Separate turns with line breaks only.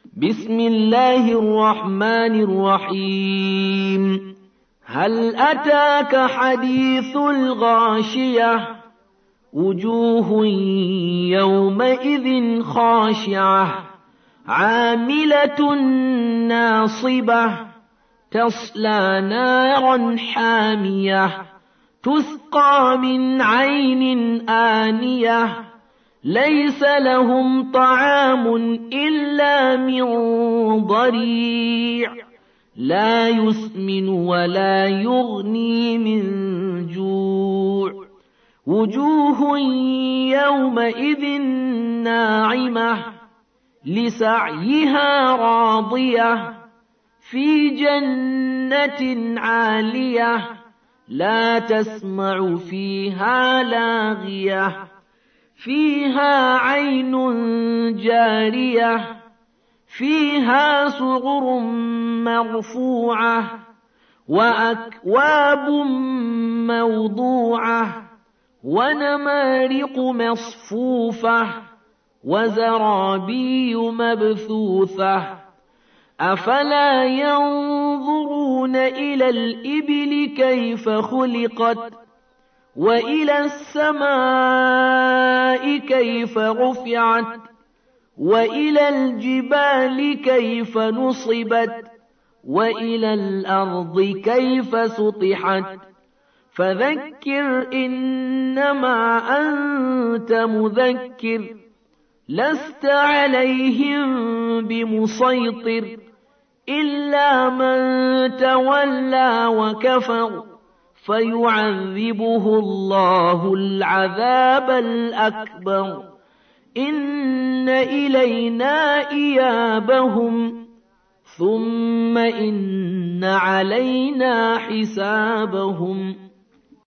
بسم الله الرحمن الرحيم. هل أتاك حديث الغاشية؟ وجوه يومئذ خاشعة عاملة ناصبة تصلى نارا حامية تسقى من عين آنية ليس لهم طعام إلا من ضريع لا يسمن ولا يغني من جوع وجوه يومئذ ناعمة لسعيها راضية في جنة عالية لا تسمع فيها لاغية فيها عين جارية فيها سرر مرفوعة وأكواب موضوعة ونمارق مصفوفة وزرابي مبثوثة أفلا ينظرون إلى الإبل كيف خلقت وإلى السماء كيف رفعت وإلى الجبال كيف نصبت وإلى الأرض كيف سطحت فذكر إنما أنت مذكر لست عليهم بمسيطر إلا من تولى وكفر فيعذبه الله العذاب الأكبر إن إلينا إيابهم ثم إن علينا حسابهم